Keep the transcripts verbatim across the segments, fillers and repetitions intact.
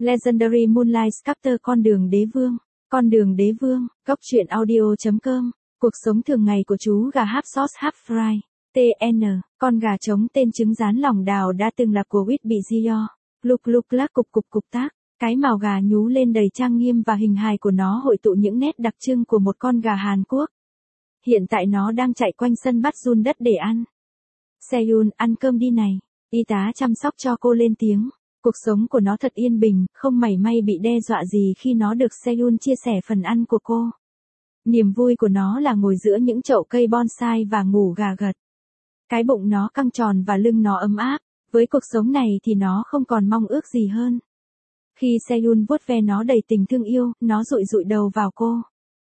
Legendary Moonlight Sculptor con đường đế vương, con đường đế vương, góc truyện audio.com, cuộc sống thường ngày của chú gà half sauce half fry, tê en, con gà trống tên trứng rán lòng đào đã từng là của Whitby Gio, lục lục lác cục cục cục tác, cái mào gà nhú lên đầy trang nghiêm và hình hài của nó hội tụ những nét đặc trưng của một con gà Hàn Quốc. Hiện tại nó đang chạy quanh sân bắt giun đất để ăn. Seyun, ăn cơm đi này. Y tá chăm sóc cho cô lên tiếng. Cuộc sống của nó thật yên bình, không mảy may bị đe dọa gì khi nó được Seyun chia sẻ phần ăn của cô. Niềm vui của nó là ngồi giữa những chậu cây bonsai và ngủ gà gật. Cái bụng nó căng tròn và lưng nó ấm áp. Với cuộc sống này thì nó không còn mong ước gì hơn. Khi Seyun vuốt ve nó đầy tình thương yêu, nó dụi dụi đầu vào cô.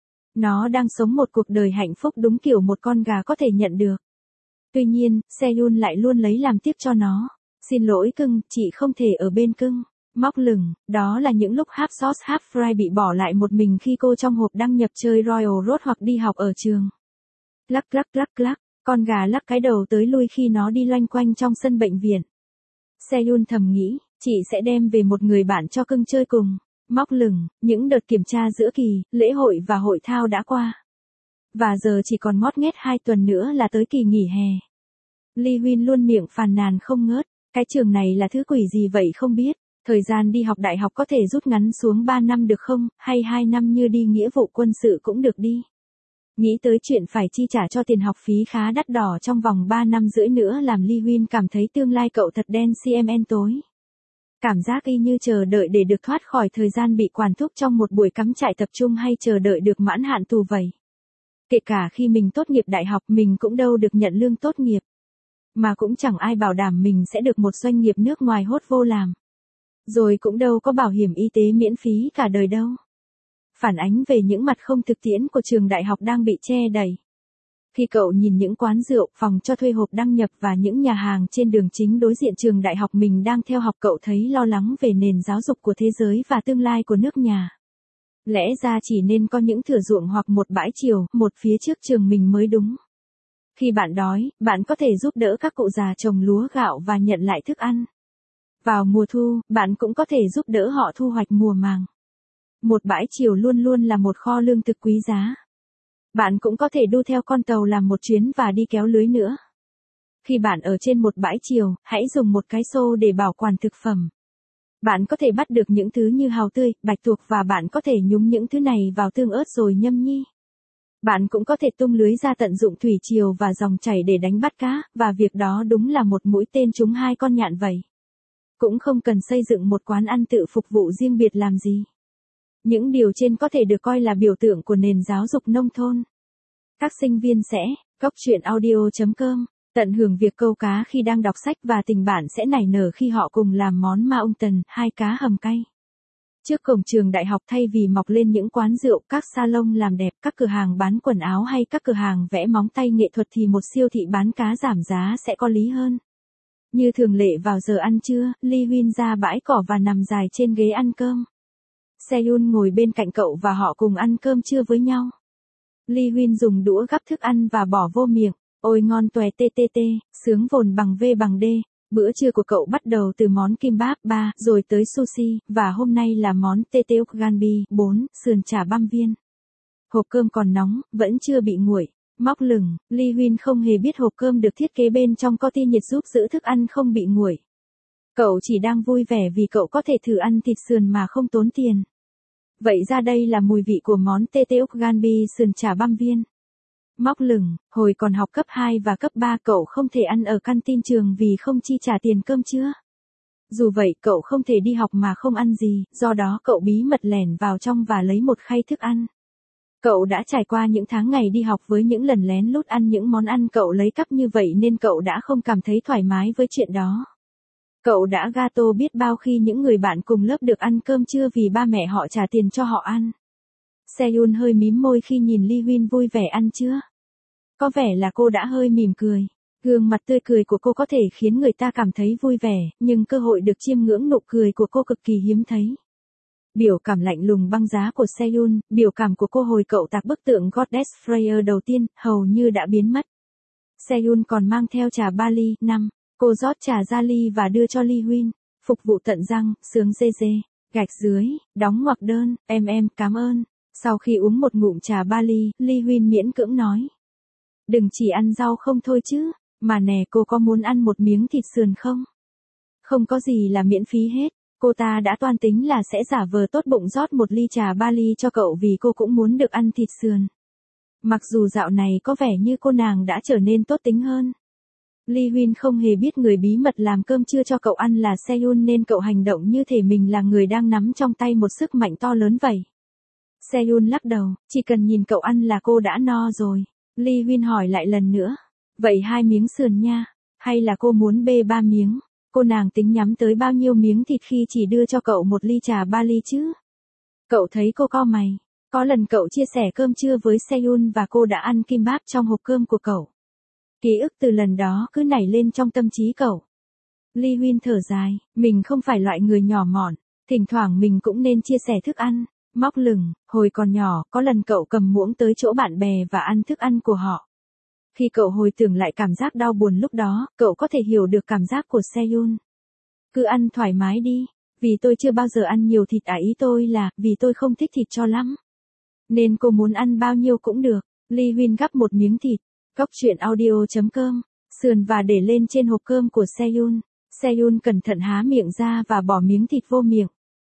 Nó đang sống một cuộc đời hạnh phúc đúng kiểu một con gà có thể nhận được. Tuy nhiên, Seyun lại luôn lấy làm tiếc cho nó. Xin lỗi cưng, chị không thể ở bên cưng. Móc lửng, đó là những lúc half sauce half fry bị bỏ lại một mình khi cô trong hộp đăng nhập chơi Royal Road hoặc đi học ở trường. Lắc lắc lắc lắc, con gà lắc cái đầu tới lui khi nó đi loanh quanh trong sân bệnh viện. Seyun thầm nghĩ, chị sẽ đem về một người bạn cho cưng chơi cùng. Móc lửng, những đợt kiểm tra giữa kỳ, lễ hội và hội thao đã qua. Và giờ chỉ còn ngót nghét hai tuần nữa là tới kỳ nghỉ hè. Lee Huyên luôn miệng phàn nàn không ngớt, cái trường này là thứ quỷ gì vậy không biết, thời gian đi học đại học có thể rút ngắn xuống ba năm được không, hay hai năm như đi nghĩa vụ quân sự cũng được đi. Nghĩ tới chuyện phải chi trả cho tiền học phí khá đắt đỏ trong vòng ba năm rưỡi nữa làm Lee Huyên cảm thấy tương lai cậu thật đen xì mên tối. Cảm giác y như chờ đợi để được thoát khỏi thời gian bị quản thúc trong một buổi cắm trại tập trung hay chờ đợi được mãn hạn tù vậy. Kể cả khi mình tốt nghiệp đại học mình cũng đâu được nhận lương tốt nghiệp. Mà cũng chẳng ai bảo đảm mình sẽ được một doanh nghiệp nước ngoài hốt vô làm. Rồi cũng đâu có bảo hiểm y tế miễn phí cả đời đâu. Phản ánh về những mặt không thực tiễn của trường đại học đang bị che đậy. Khi cậu nhìn những quán rượu, phòng cho thuê hộp đăng nhập và những nhà hàng trên đường chính đối diện trường đại học mình đang theo học, cậu thấy lo lắng về nền giáo dục của thế giới và tương lai của nước nhà. Lẽ ra chỉ nên có những thửa ruộng hoặc một bãi chiều, một phía trước trường mình mới đúng. Khi bạn đói, bạn có thể giúp đỡ các cụ già trồng lúa gạo và nhận lại thức ăn. Vào mùa thu, bạn cũng có thể giúp đỡ họ thu hoạch mùa màng. Một bãi chiều luôn luôn là một kho lương thực quý giá. Bạn cũng có thể đu theo con tàu làm một chuyến và đi kéo lưới nữa. Khi bạn ở trên một bãi chiều, hãy dùng một cái xô để bảo quản thực phẩm. Bạn có thể bắt được những thứ như hàu tươi, bạch tuộc và bạn có thể nhúng những thứ này vào tương ớt rồi nhâm nhi. Bạn cũng có thể tung lưới ra tận dụng thủy triều và dòng chảy để đánh bắt cá, và việc đó đúng là một mũi tên trúng hai con nhạn vậy. Cũng không cần xây dựng một quán ăn tự phục vụ riêng biệt làm gì. Những điều trên có thể được coi là biểu tượng của nền giáo dục nông thôn. Các sinh viên sẽ, góc truyện audio.com, tận hưởng việc câu cá khi đang đọc sách và tình bạn sẽ nảy nở khi họ cùng làm món Mountain, hai cá hầm cay. Trước cổng trường đại học thay vì mọc lên những quán rượu, các salon làm đẹp, các cửa hàng bán quần áo hay các cửa hàng vẽ móng tay nghệ thuật thì một siêu thị bán cá giảm giá sẽ có lý hơn. Như thường lệ vào giờ ăn trưa, Lee Huyên ra bãi cỏ và nằm dài trên ghế ăn cơm. Seyun ngồi bên cạnh cậu và họ cùng ăn cơm trưa với nhau. Lee Huyên dùng đũa gắp thức ăn và bỏ vô miệng. Ôi ngon tòe tê tê tê, sướng vồn bằng V bằng D. Bữa trưa của cậu bắt đầu từ món kimbap ba, rồi tới sushi, và hôm nay là món teteuk ganbi bốn, sườn chả băm viên. Hộp cơm còn nóng, vẫn chưa bị nguội. Móc lửng, Lee Huyên không hề biết hộp cơm được thiết kế bên trong có tia nhiệt giúp giữ thức ăn không bị nguội. Cậu chỉ đang vui vẻ vì cậu có thể thử ăn thịt sườn mà không tốn tiền. Vậy ra đây là mùi vị của món teteuk ganbi sườn chả băm viên. Móc lửng, hồi còn học cấp hai và cấp ba cậu không thể ăn ở canteen trường vì không chi trả tiền cơm trưa. Dù vậy cậu không thể đi học mà không ăn gì, do đó cậu bí mật lẻn vào trong và lấy một khay thức ăn. Cậu đã trải qua những tháng ngày đi học với những lần lén lút ăn những món ăn cậu lấy cắp như vậy nên cậu đã không cảm thấy thoải mái với chuyện đó. Cậu đã gato biết bao khi những người bạn cùng lớp được ăn cơm trưa vì ba mẹ họ trả tiền cho họ ăn. Seyun hơi mím môi khi nhìn Lee Huyên vui vẻ ăn trưa. Có vẻ là cô đã hơi mỉm cười. Gương mặt tươi cười của cô có thể khiến người ta cảm thấy vui vẻ, nhưng cơ hội được chiêm ngưỡng nụ cười của cô cực kỳ hiếm thấy. Biểu cảm lạnh lùng băng giá của Seyun, biểu cảm của cô hồi cậu tạc bức tượng Goddess Freya đầu tiên, hầu như đã biến mất. Seyun còn mang theo trà Bali, năm. Cô rót trà ra ly và đưa cho Lee Huyên, phục vụ tận răng, sướng dê dê. Gạch dưới, đóng ngoặc đơn, em em, cảm ơn. Sau khi uống một ngụm trà Bali, Lee Huyên miễn cưỡng nói. Đừng chỉ ăn rau không thôi chứ, mà nè cô có muốn ăn một miếng thịt sườn không? Không có gì là miễn phí hết, cô ta đã toan tính là sẽ giả vờ tốt bụng rót một ly trà Bali cho cậu vì cô cũng muốn được ăn thịt sườn. Mặc dù dạo này có vẻ như cô nàng đã trở nên tốt tính hơn. Lee Huyên không hề biết người bí mật làm cơm trưa cho cậu ăn là Seyun nên cậu hành động như thể mình là người đang nắm trong tay một sức mạnh to lớn vậy. Seyun lắc đầu, chỉ cần nhìn cậu ăn là cô đã no rồi. Lee Huyên hỏi lại lần nữa. Vậy hai miếng sườn nha, hay là cô muốn bê ba miếng? Cô nàng tính nhắm tới bao nhiêu miếng thịt khi chỉ đưa cho cậu một ly trà Bali chứ? Cậu thấy cô cau mày. Có lần cậu chia sẻ cơm trưa với Seyun và cô đã ăn kimbap trong hộp cơm của cậu. Ký ức từ lần đó cứ nảy lên trong tâm trí cậu. Lee Huyên thở dài, mình không phải loại người nhỏ mọn, thỉnh thoảng mình cũng nên chia sẻ thức ăn. Móc lửng, hồi còn nhỏ, có lần cậu cầm muỗng tới chỗ bạn bè và ăn thức ăn của họ. Khi cậu hồi tưởng lại cảm giác đau buồn lúc đó, cậu có thể hiểu được cảm giác của Seyun. Cứ ăn thoải mái đi, vì tôi chưa bao giờ ăn nhiều thịt à ý tôi là, vì tôi không thích thịt cho lắm. Nên cô muốn ăn bao nhiêu cũng được. Lee Huyên gắp một miếng thịt, góc truyện audio chấm com, sườn và để lên trên hộp cơm của Seyun. Seyun cẩn thận há miệng ra và bỏ miếng thịt vô miệng.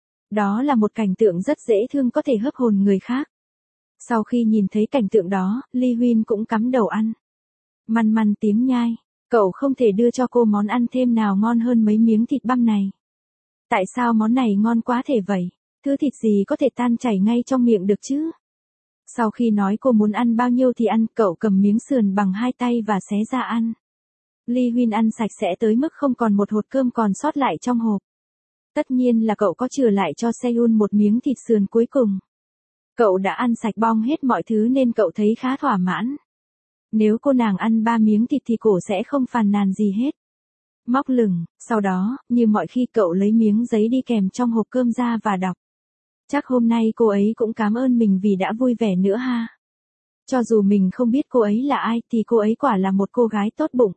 Đó là một cảnh tượng rất dễ thương có thể hấp hồn người khác. Sau khi nhìn thấy cảnh tượng đó, Lee Huyên cũng cắm đầu ăn. Măn măn tiếng nhai, cậu không thể đưa cho cô món ăn thêm nào ngon hơn mấy miếng thịt băm này. Tại sao món này ngon quá thể vậy? Thứ thịt gì có thể tan chảy ngay trong miệng được chứ? Sau khi nói cô muốn ăn bao nhiêu thì ăn, cậu cầm miếng sườn bằng hai tay và xé ra ăn. Lee Huyên ăn sạch sẽ tới mức không còn một hột cơm còn sót lại trong hộp. Tất nhiên là cậu có chừa lại cho Seyun một miếng thịt sườn cuối cùng. Cậu đã ăn sạch bong hết mọi thứ nên cậu thấy khá thỏa mãn. Nếu cô nàng ăn ba miếng thịt thì cổ sẽ không phàn nàn gì hết. Móc lửng, sau đó, như mọi khi cậu lấy miếng giấy đi kèm trong hộp cơm ra và đọc. Chắc hôm nay cô ấy cũng cảm ơn mình vì đã vui vẻ nữa ha. Cho dù mình không biết cô ấy là ai thì cô ấy quả là một cô gái tốt bụng.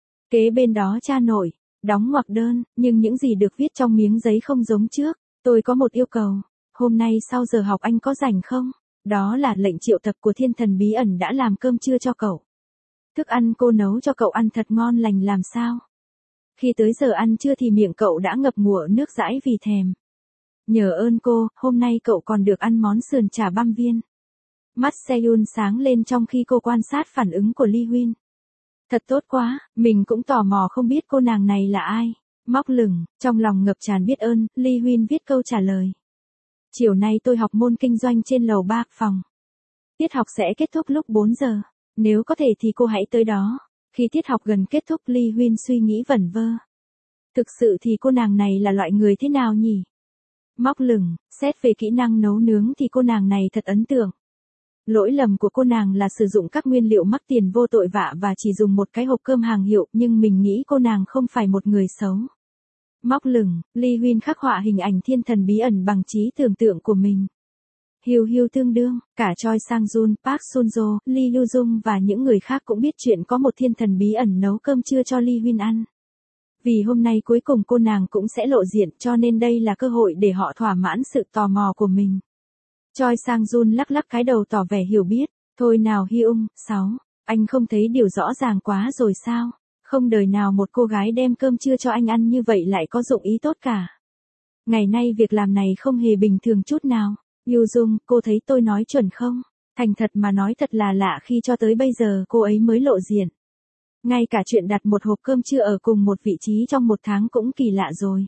Kế bên đó cha nội, đóng ngoặc đơn, nhưng những gì được viết trong miếng giấy không giống trước. Tôi có một yêu cầu, hôm nay sau giờ học anh có rảnh không? Đó là lệnh triệu tập của thiên thần bí ẩn đã làm cơm trưa cho cậu. Thức ăn cô nấu cho cậu ăn thật ngon lành làm sao? Khi tới giờ ăn trưa thì miệng cậu đã ngập ngụa nước dãi vì thèm. Nhờ ơn cô, hôm nay cậu còn được ăn món sườn chả băm viên. Mắt Seyun sáng lên trong khi cô quan sát phản ứng của Lee Huyên. Thật tốt quá, mình cũng tò mò không biết cô nàng này là ai. Móc lửng, trong lòng ngập tràn biết ơn, Lee Huyên viết câu trả lời. Chiều nay tôi học môn kinh doanh trên lầu ba phòng. Tiết học sẽ kết thúc lúc bốn giờ. Nếu có thể thì cô hãy tới đó. Khi tiết học gần kết thúc, Lee Huyên suy nghĩ vẩn vơ. Thực sự thì cô nàng này là loại người thế nào nhỉ? Móc lửng, xét về kỹ năng nấu nướng thì cô nàng này thật ấn tượng. Lỗi lầm của cô nàng là sử dụng các nguyên liệu mắc tiền vô tội vạ và chỉ dùng một cái hộp cơm hàng hiệu, nhưng mình nghĩ cô nàng không phải một người xấu. Móc lửng, Lee Huyên khắc họa hình ảnh thiên thần bí ẩn bằng trí tưởng tượng của mình. Hiu hiu tương đương, cả Choi Sang-jun, Park Sun-jo, Lee Yoo-jung và những người khác cũng biết chuyện có một thiên thần bí ẩn nấu cơm trưa cho Lee Huyên ăn. Vì hôm nay cuối cùng cô nàng cũng sẽ lộ diện cho nên đây là cơ hội để họ thỏa mãn sự tò mò của mình. Choi Sang-jun lắc lắc cái đầu tỏ vẻ hiểu biết. Thôi nào Hyung, sáu, anh không thấy điều rõ ràng quá rồi sao? Không đời nào một cô gái đem cơm trưa cho anh ăn như vậy lại có dụng ý tốt cả. Ngày nay việc làm này không hề bình thường chút nào. Yoo-jung, cô thấy tôi nói chuẩn không? Thành thật mà nói thật là lạ khi cho tới bây giờ cô ấy mới lộ diện. Ngay cả chuyện đặt một hộp cơm trưa ở cùng một vị trí trong một tháng cũng kỳ lạ rồi.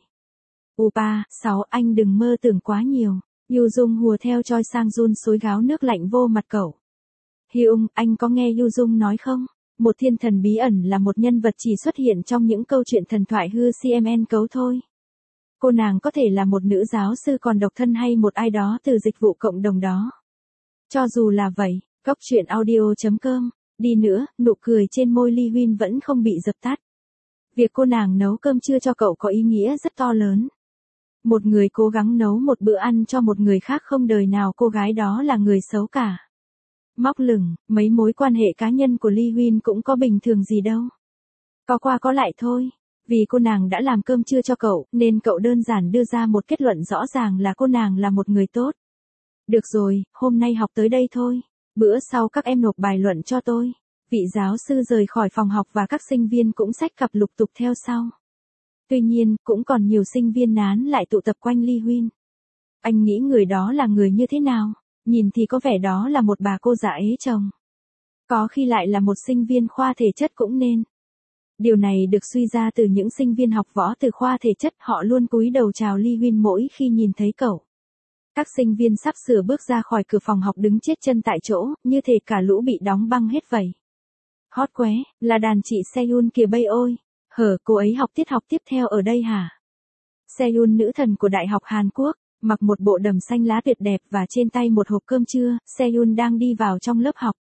Upa, sáu, anh đừng mơ tưởng quá nhiều. Yoo-jung hùa theo Choi Sang-jun xối gáo nước lạnh vô mặt cậu. Hyung, anh có nghe Yoo-jung nói không? Một thiên thần bí ẩn là một nhân vật chỉ xuất hiện trong những câu chuyện thần thoại hư xê em en cấu thôi. Cô nàng có thể là một nữ giáo sư còn độc thân hay một ai đó từ dịch vụ cộng đồng đó. Cho dù là vậy, góc truyện audio chấm com, đi nữa, nụ cười trên môi Lee Huyên vẫn không bị dập tắt. Việc cô nàng nấu cơm trưa cho cậu có ý nghĩa rất to lớn. Một người cố gắng nấu một bữa ăn cho một người khác không đời nào cô gái đó là người xấu cả. Móc lửng, mấy mối quan hệ cá nhân của Lee Huyên cũng có bình thường gì đâu. Có qua có lại thôi. Vì cô nàng đã làm cơm trưa cho cậu, nên cậu đơn giản đưa ra một kết luận rõ ràng là cô nàng là một người tốt. Được rồi, hôm nay học tới đây thôi. Bữa sau các em nộp bài luận cho tôi. Vị giáo sư rời khỏi phòng học và các sinh viên cũng xách cặp lục tục theo sau. Tuy nhiên, cũng còn nhiều sinh viên nán lại tụ tập quanh Lee Huyên. Anh nghĩ người đó là người như thế nào? Nhìn thì có vẻ đó là một bà cô già ế chồng. Có khi lại là một sinh viên khoa thể chất cũng nên. Điều này được suy ra từ những sinh viên học võ từ khoa thể chất, họ luôn cúi đầu chào Lee Huyên mỗi khi nhìn thấy cậu. Các sinh viên sắp sửa bước ra khỏi cửa phòng học đứng chết chân tại chỗ, như thể cả lũ bị đóng băng hết vậy. Hot quá, là đàn chị Seyun kìa bây ôi. Hở, cô ấy học tiết học tiếp theo ở đây hả? Seyun, nữ thần của Đại học Hàn Quốc, mặc một bộ đầm xanh lá tuyệt đẹp và trên tay một hộp cơm trưa, Seyun đang đi vào trong lớp học.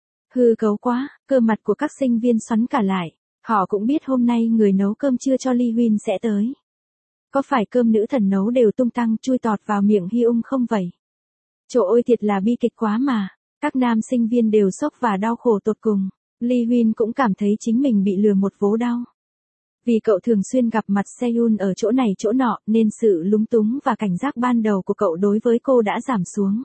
Hư cấu quá, cơ mặt của các sinh viên xoắn cả lại. Họ cũng biết hôm nay người nấu cơm trưa cho Lee Huyên sẽ tới. Có phải cơm nữ thần nấu đều tung tăng chui tọt vào miệng Hyung không vậy? Trời ơi, thiệt là bi kịch quá mà. Các nam sinh viên đều sốc và đau khổ tột cùng. Lee Huyên cũng cảm thấy chính mình bị lừa một vố đau. Vì cậu thường xuyên gặp mặt Seyun ở chỗ này chỗ nọ, nên sự lúng túng và cảnh giác ban đầu của cậu đối với cô đã giảm xuống.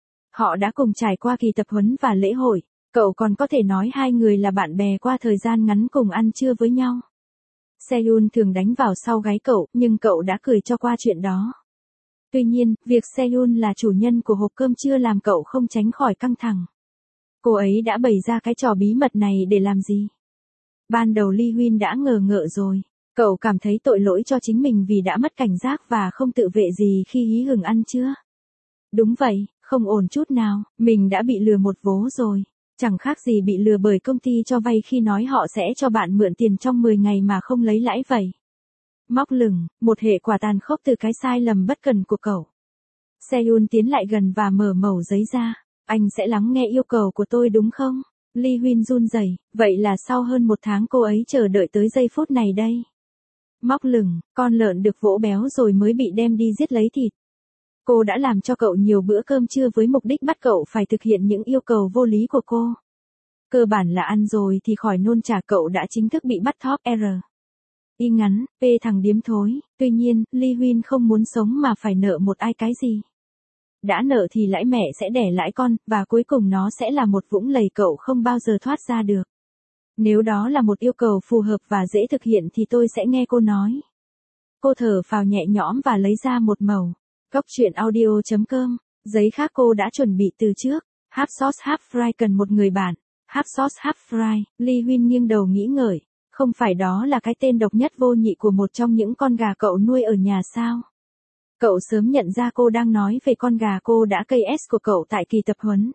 Họ đã cùng trải qua kỳ tập huấn và lễ hội. Cậu còn có thể nói hai người là bạn bè qua thời gian ngắn cùng ăn trưa với nhau. Seyun thường đánh vào sau gáy cậu, nhưng cậu đã cười cho qua chuyện đó. Tuy nhiên, việc Seyun là chủ nhân của hộp cơm trưa làm cậu không tránh khỏi căng thẳng. Cô ấy đã bày ra cái trò bí mật này để làm gì? Ban đầu Lee Huyên đã ngờ ngợ rồi. Cậu cảm thấy tội lỗi cho chính mình vì đã mất cảnh giác và không tự vệ gì khi hí hửng ăn trưa. Đúng vậy, không ổn chút nào, mình đã bị lừa một vố rồi. Chẳng khác gì bị lừa bởi công ty cho vay khi nói họ sẽ cho bạn mượn tiền trong mười ngày mà không lấy lãi vậy. Móc lửng, một hệ quả tàn khốc từ cái sai lầm bất cần của cậu. Seyun tiến lại gần và mở mẩu giấy ra. Anh sẽ lắng nghe yêu cầu của tôi đúng không? Lee Huyên run rẩy, vậy là sau hơn một tháng cô ấy chờ đợi tới giây phút này đây. Móc lửng, con lợn được vỗ béo rồi mới bị đem đi giết lấy thịt. Cô đã làm cho cậu nhiều bữa cơm trưa với mục đích bắt cậu phải thực hiện những yêu cầu vô lý của cô. Cơ bản là ăn rồi thì khỏi nôn chả, cậu đã chính thức bị bắt top R. Y ngắn, P thằng điếm thối. Tuy nhiên, Lee Huyên không muốn sống mà phải nợ một ai cái gì. Đã nợ thì lãi mẹ sẽ đẻ lãi con, và cuối cùng nó sẽ là một vũng lầy cậu không bao giờ thoát ra được. Nếu đó là một yêu cầu phù hợp và dễ thực hiện thì tôi sẽ nghe cô nói. Cô thở phào nhẹ nhõm và lấy ra một mẩu. Góc truyện audio chấm com, giấy khác cô đã chuẩn bị từ trước. Half sauce half fry cần một người bạn. Half sauce half fry, Lee Huyên nghiêng đầu nghĩ ngợi. Không phải đó là cái tên độc nhất vô nhị của một trong những con gà cậu nuôi ở nhà sao? Cậu sớm nhận ra cô đang nói về con gà cô đã cây S của cậu tại kỳ tập huấn.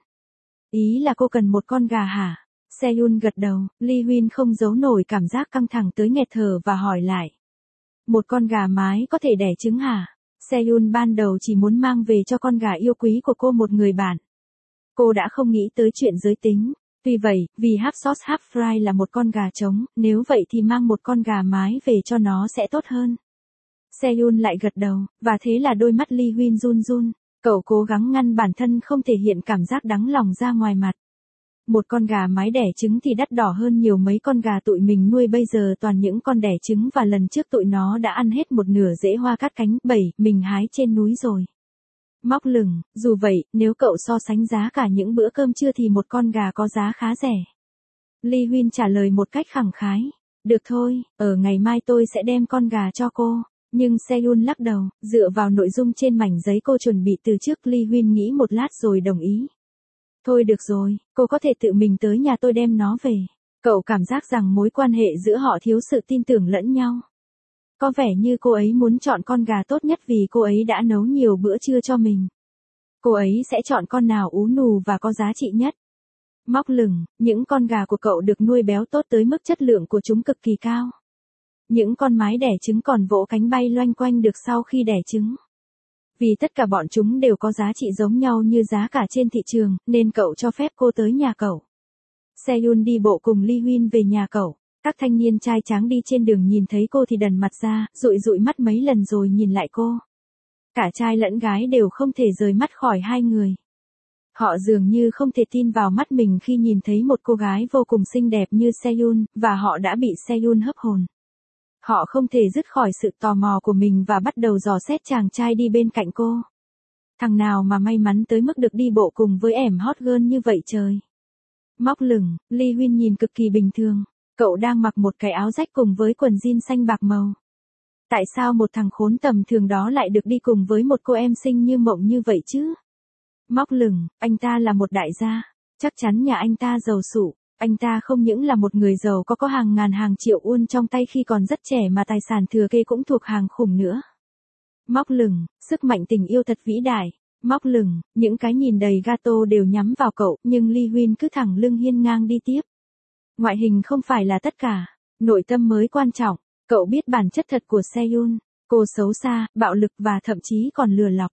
Ý là cô cần một con gà hả? Seyun gật đầu, Lee Huyên không giấu nổi cảm giác căng thẳng tới nghẹt thở và hỏi lại. Một con gà mái có thể đẻ trứng hả? Seyun ban đầu chỉ muốn mang về cho con gà yêu quý của cô một người bạn. Cô đã không nghĩ tới chuyện giới tính. Tuy vậy, vì half sauce half fry là một con gà trống, nếu vậy thì mang một con gà mái về cho nó sẽ tốt hơn. Seyun lại gật đầu, và thế là đôi mắt Lee Huyên run run. Cậu cố gắng ngăn bản thân không thể hiện cảm giác đắng lòng ra ngoài mặt. Một con gà mái đẻ trứng thì đắt đỏ hơn nhiều mấy con gà tụi mình nuôi bây giờ toàn những con đẻ trứng và lần trước tụi nó đã ăn hết một nửa rễ hoa cát cánh bảy mình hái trên núi rồi. Móc lửng, dù vậy, nếu cậu so sánh giá cả những bữa cơm trưa thì một con gà có giá khá rẻ. Lee Huyên trả lời một cách khẳng khái. Được thôi, ở ngày mai tôi sẽ đem con gà cho cô. Nhưng Seyun lắc đầu, dựa vào nội dung trên mảnh giấy cô chuẩn bị từ trước. Lee Huyên nghĩ một lát rồi đồng ý. Thôi được rồi, cô có thể tự mình tới nhà tôi đem nó về. Cậu cảm giác rằng mối quan hệ giữa họ thiếu sự tin tưởng lẫn nhau. Có vẻ như cô ấy muốn chọn con gà tốt nhất vì cô ấy đã nấu nhiều bữa trưa cho mình. Cô ấy sẽ chọn con nào ú nù và có giá trị nhất. Móc lửng, những con gà của cậu được nuôi béo tốt tới mức chất lượng của chúng cực kỳ cao. Những con mái đẻ trứng còn vỗ cánh bay loanh quanh được sau khi đẻ trứng. Vì tất cả bọn chúng đều có giá trị giống nhau như giá cả trên thị trường, nên cậu cho phép cô tới nhà cậu. Seyun đi bộ cùng Lee Huyên về nhà cậu. Các thanh niên trai tráng đi trên đường nhìn thấy cô thì đần mặt ra, dụi dụi mắt mấy lần rồi nhìn lại cô. Cả trai lẫn gái đều không thể rời mắt khỏi hai người. Họ dường như không thể tin vào mắt mình khi nhìn thấy một cô gái vô cùng xinh đẹp như Seyun, và họ đã bị Seyun hấp hồn. Họ không thể dứt khỏi sự tò mò của mình và bắt đầu dò xét chàng trai đi bên cạnh cô. Thằng nào mà may mắn tới mức được đi bộ cùng với ẻm hot girl như vậy trời. Móc lửng, Lee Huyên nhìn cực kỳ bình thường. Cậu đang mặc một cái áo rách cùng với quần jean xanh bạc màu. Tại sao một thằng khốn tầm thường đó lại được đi cùng với một cô em xinh như mộng như vậy chứ? Móc lửng, anh ta là một đại gia. Chắc chắn nhà anh ta giàu sụ. Anh ta không những là một người giàu có có hàng ngàn hàng triệu won trong tay khi còn rất trẻ mà tài sản thừa kế cũng thuộc hàng khủng nữa. Móc lửng, sức mạnh tình yêu thật vĩ đại. Móc lửng, những cái nhìn đầy gato đều nhắm vào cậu, nhưng Lee Huyên cứ thẳng lưng hiên ngang đi tiếp. Ngoại hình không phải là tất cả, nội tâm mới quan trọng. Cậu biết bản chất thật của Sehun, cô xấu xa, bạo lực và thậm chí còn lừa lọc.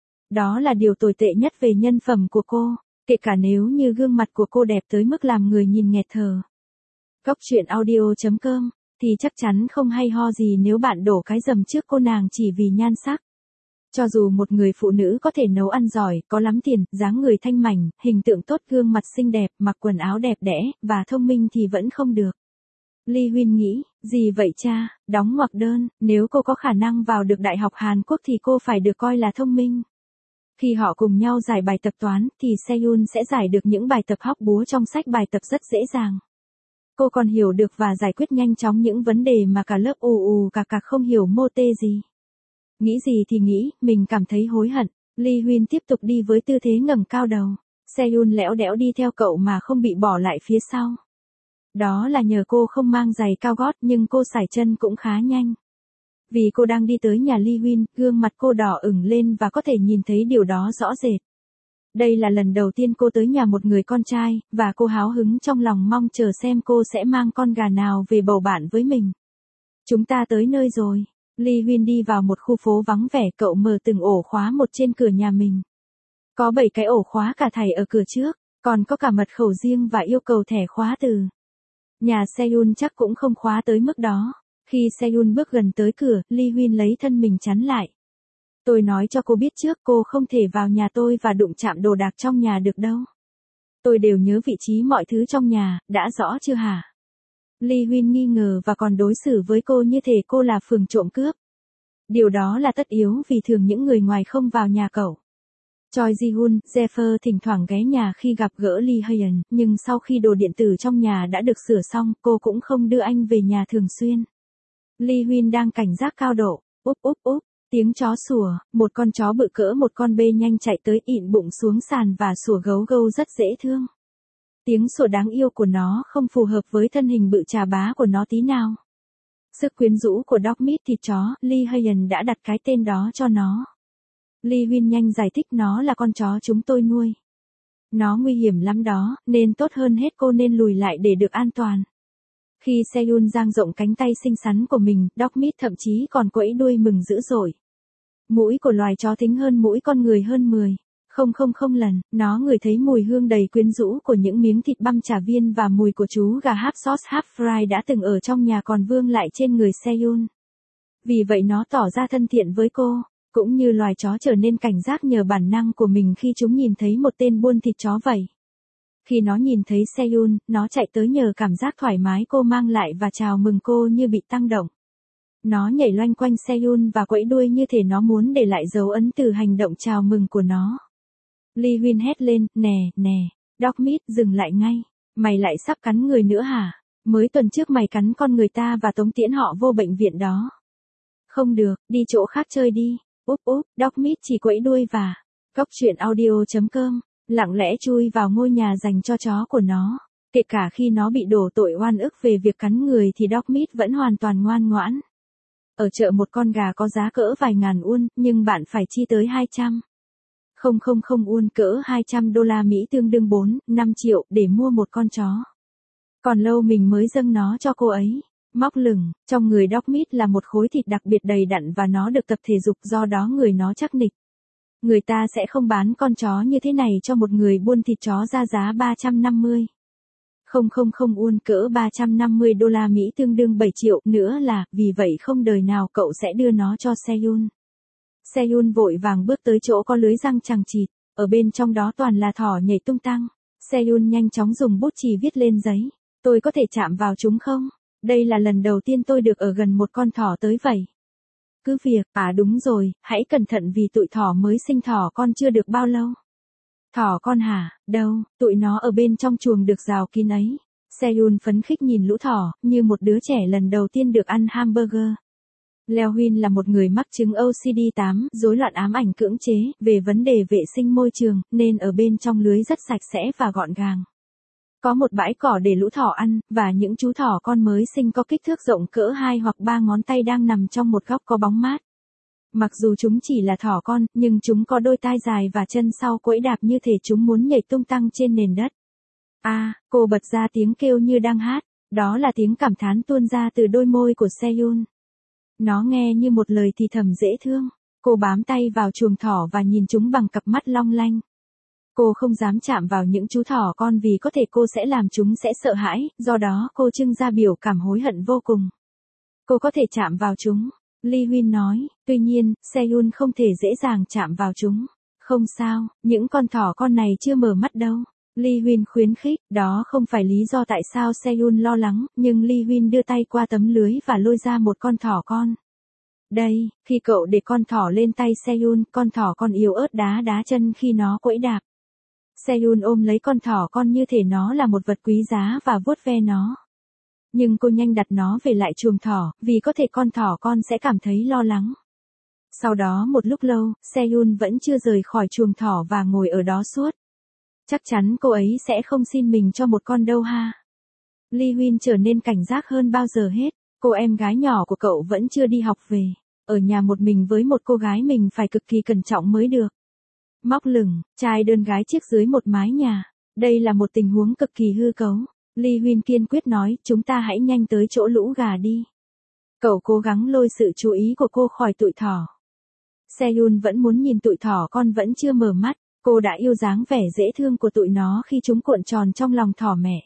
Đó là điều tồi tệ nhất về nhân phẩm của cô, kể cả nếu như gương mặt của cô đẹp tới mức làm người nhìn nghẹt thở. Góc truyện audio chấm com, thì chắc chắn không hay ho gì nếu bạn đổ cái dầm trước cô nàng chỉ vì nhan sắc. Cho dù một người phụ nữ có thể nấu ăn giỏi, có lắm tiền, dáng người thanh mảnh, hình tượng tốt, gương mặt xinh đẹp, mặc quần áo đẹp đẽ, và thông minh thì vẫn không được. Lee Huyên nghĩ, gì vậy cha, đóng ngoặc đơn, nếu cô có khả năng vào được Đại học Hàn Quốc thì cô phải được coi là thông minh. Khi họ cùng nhau giải bài tập toán, thì Sehun sẽ giải được những bài tập hóc búa trong sách bài tập rất dễ dàng. Cô còn hiểu được và giải quyết nhanh chóng những vấn đề mà cả lớp ù ù cà cà không hiểu mô tê gì. Nghĩ gì thì nghĩ, mình cảm thấy hối hận. Lee Huyên tiếp tục đi với tư thế ngẩng cao đầu. Sehun lẽo đẽo đi theo cậu mà không bị bỏ lại phía sau. Đó là nhờ cô không mang giày cao gót nhưng cô sải chân cũng khá nhanh. Vì cô đang đi tới nhà Lee Huyên, gương mặt cô đỏ ửng lên và có thể nhìn thấy điều đó rõ rệt. Đây là lần đầu tiên cô tới nhà một người con trai, và cô háo hứng trong lòng mong chờ xem cô sẽ mang con gà nào về bầu bạn với mình. Chúng ta tới nơi rồi. Lee Huyên đi vào một khu phố vắng vẻ, cậu mở từng ổ khóa một trên cửa nhà mình. Có bảy cái ổ khóa cả thảy ở cửa trước, còn có cả mật khẩu riêng và yêu cầu thẻ khóa từ. Nhà Sehun chắc cũng không khóa tới mức đó. Khi Sehun bước gần tới cửa, Lee Huyên lấy thân mình chắn lại. Tôi nói cho cô biết trước, cô không thể vào nhà tôi và đụng chạm đồ đạc trong nhà được đâu. Tôi đều nhớ vị trí mọi thứ trong nhà, đã rõ chưa hả? Lee Huyên nghi ngờ và còn đối xử với cô như thể cô là phường trộm cướp. Điều đó là tất yếu vì thường những người ngoài không vào nhà cậu. Choi Ji-hun, Jeffer thỉnh thoảng ghé nhà khi gặp gỡ Lee Hyun, nhưng sau khi đồ điện tử trong nhà đã được sửa xong, cô cũng không đưa anh về nhà thường xuyên. Lee Huyên đang cảnh giác cao độ. Úp úp úp, tiếng chó sủa, một con chó bự cỡ một con bê nhanh chạy tới, ịn bụng xuống sàn và sủa gấu gâu rất dễ thương. Tiếng sủa đáng yêu của nó không phù hợp với thân hình bự chà bá của nó tí nào. Sức quyến rũ của dog meat thịt chó, Lee Hyun đã đặt cái tên đó cho nó. Lee Huyên nhanh giải thích, nó là con chó chúng tôi nuôi. Nó nguy hiểm lắm đó, nên tốt hơn hết cô nên lùi lại để được an toàn. Khi Sehun dang rộng cánh tay xinh xắn của mình, dog meat thậm chí còn quẫy đuôi mừng dữ dội. Mũi của loài chó thính hơn mũi con người hơn mười không không không lần, nó ngửi thấy mùi hương đầy quyến rũ của những miếng thịt băm chả viên và mùi của chú gà half sauce half fry đã từng ở trong nhà còn vương lại trên người Sehun. Vì vậy nó tỏ ra thân thiện với cô, cũng như loài chó trở nên cảnh giác nhờ bản năng của mình khi chúng nhìn thấy một tên buôn thịt chó vậy. Khi nó nhìn thấy Sehun, nó chạy tới nhờ cảm giác thoải mái cô mang lại và chào mừng cô như bị tăng động. Nó nhảy loanh quanh Sehun và quẫy đuôi như thể nó muốn để lại dấu ấn từ hành động chào mừng của nó. Lee Huyên hét lên, nè, nè, dog meat, dừng lại ngay. Mày lại sắp cắn người nữa hả? Mới tuần trước mày cắn con người ta và tống tiễn họ vô bệnh viện đó. Không được, đi chỗ khác chơi đi. Úp úp, dog meat chỉ quẫy đuôi và... Góc truyện audio chấm com, lặng lẽ chui vào ngôi nhà dành cho chó của nó. Kể cả khi nó bị đổ tội oan ức về việc cắn người thì dog meat vẫn hoàn toàn ngoan ngoãn. Ở chợ một con gà có giá cỡ vài ngàn won, nhưng bạn phải chi tới hai trăm. Không không không won, cỡ hai trăm đô la Mỹ tương đương bốn, năm triệu để mua một con chó. Còn lâu mình mới dâng nó cho cô ấy. Móc lửng, trong người dog meat là một khối thịt đặc biệt đầy đặn và nó được tập thể dục, do đó người nó chắc nịch. Người ta sẽ không bán con chó như thế này cho một người buôn thịt chó ra giá ba trăm năm mươi. Không không không won, cỡ ba trăm năm mươi đô la Mỹ tương đương bảy triệu nữa là, vì vậy không đời nào cậu sẽ đưa nó cho Sehun. Sehun vội vàng bước tới chỗ có lưới răng chằng chịt, ở bên trong đó toàn là thỏ nhảy tung tăng. Sehun nhanh chóng dùng bút chì viết lên giấy, tôi có thể chạm vào chúng không? Đây là lần đầu tiên tôi được ở gần một con thỏ tới vậy. Cứ việc, à đúng rồi, hãy cẩn thận vì tụi thỏ mới sinh thỏ con chưa được bao lâu. Thỏ con hả, đâu, tụi nó ở bên trong chuồng được rào kín ấy. Seyun phấn khích nhìn lũ thỏ, như một đứa trẻ lần đầu tiên được ăn hamburger. Leo Huynh là một người mắc chứng O C D tám, rối loạn ám ảnh cưỡng chế, về vấn đề vệ sinh môi trường, nên ở bên trong lưới rất sạch sẽ và gọn gàng. Có một bãi cỏ để lũ thỏ ăn, và những chú thỏ con mới sinh có kích thước rộng cỡ hai hoặc ba ngón tay đang nằm trong một góc có bóng mát. Mặc dù chúng chỉ là thỏ con, nhưng chúng có đôi tai dài và chân sau quẫy đạp như thể chúng muốn nhảy tung tăng trên nền đất. A, à, cô bật ra tiếng kêu như đang hát, đó là tiếng cảm thán tuôn ra từ đôi môi của Seyun. Nó nghe như một lời thì thầm dễ thương. Cô bám tay vào chuồng thỏ và nhìn chúng bằng cặp mắt long lanh. Cô không dám chạm vào những chú thỏ con vì có thể cô sẽ làm chúng sẽ sợ hãi, do đó cô trưng ra biểu cảm hối hận vô cùng. Cô có thể chạm vào chúng, Lee Huynh nói, tuy nhiên, Seyun không thể dễ dàng chạm vào chúng. Không sao, những con thỏ con này chưa mở mắt đâu. Lee Huynh khuyến khích, đó không phải lý do tại sao Seyun lo lắng, nhưng Lee Huynh đưa tay qua tấm lưới và lôi ra một con thỏ con. Đây, khi cậu để con thỏ lên tay Seyun, con thỏ con yếu ớt đá đá chân khi nó quẫy đạp. Seyun ôm lấy con thỏ con như thể nó là một vật quý giá và vuốt ve nó. Nhưng cô nhanh đặt nó về lại chuồng thỏ, vì có thể con thỏ con sẽ cảm thấy lo lắng. Sau đó một lúc lâu, Seyun vẫn chưa rời khỏi chuồng thỏ và ngồi ở đó suốt. Chắc chắn cô ấy sẽ không xin mình cho một con đâu ha. Lee Huynh trở nên cảnh giác hơn bao giờ hết. Cô em gái nhỏ của cậu vẫn chưa đi học về. Ở nhà một mình với một cô gái mình phải cực kỳ cẩn trọng mới được. Móc lửng, trai đơn gái chiếc dưới một mái nhà. Đây là một tình huống cực kỳ hư cấu. Lee Huynh kiên quyết nói, chúng ta hãy nhanh tới chỗ lũ gà đi. Cậu cố gắng lôi sự chú ý của cô khỏi tụi thỏ. Seyun vẫn muốn nhìn tụi thỏ con vẫn chưa mở mắt. Cô đã yêu dáng vẻ dễ thương của tụi nó khi chúng cuộn tròn trong lòng thỏ mẹ.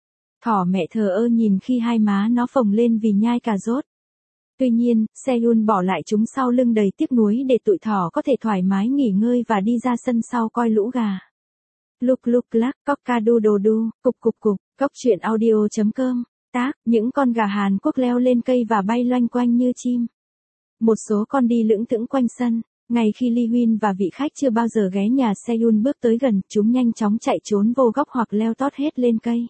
Thỏ mẹ thờ ơ nhìn khi hai má nó phồng lên vì nhai cà rốt. Tuy nhiên, Seyun bỏ lại chúng sau lưng đầy tiếc nuối để tụi thỏ có thể thoải mái nghỉ ngơi và đi ra sân sau coi lũ gà. Lục lục lắc, cock-a-doodle-doo, cục cục cục, cóc truyện audio chấm com, tác, những con gà Hàn Quốc leo lên cây và bay loanh quanh như chim. Một số con đi lững thững quanh sân. Ngay khi Lee Huynh và vị khách chưa bao giờ ghé nhà Seyun bước tới gần, chúng nhanh chóng chạy trốn vô góc hoặc leo tót hết lên cây.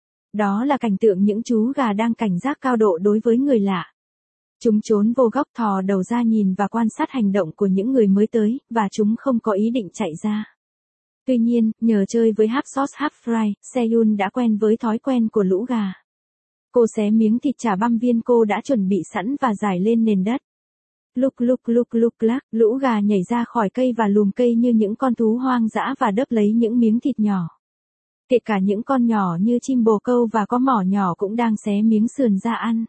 Đó là cảnh tượng những chú gà đang cảnh giác cao độ đối với người lạ. Chúng trốn vô góc thò đầu ra nhìn và quan sát hành động của những người mới tới, và chúng không có ý định chạy ra. Tuy nhiên, nhờ chơi với half sauce half fry, Seyun đã quen với thói quen của lũ gà. Cô xé miếng thịt chả băm viên cô đã chuẩn bị sẵn và rải lên nền đất. Lục lục lục lục lắc, lũ gà nhảy ra khỏi cây và lùm cây như những con thú hoang dã và đớp lấy những miếng thịt nhỏ. Kể cả những con nhỏ như chim bồ câu và có mỏ nhỏ cũng đang xé miếng sườn ra ăn.